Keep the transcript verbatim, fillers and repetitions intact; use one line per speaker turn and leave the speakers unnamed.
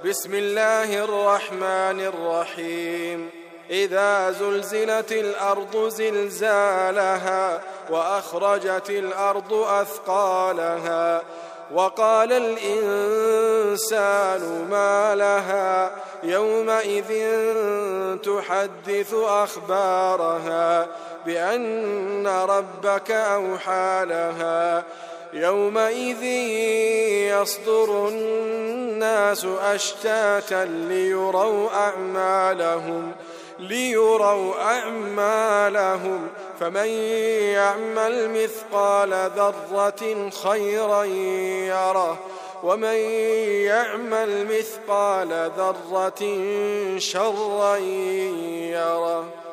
بسم الله الرحمن الرحيم إذا زلزلت الأرض زلزالها وأخرجت الأرض أثقالها وقال الإنسان ما لها يومئذ تحدث أخبارها بأن ربك أوحى لها يومئذ يصدر الناس أشتاتا ليروا أعمالهم ليروا أعمالهم فمن يعمل مثقال ذرة خيرا يره ومن يعمل مثقال ذرة شرا يره.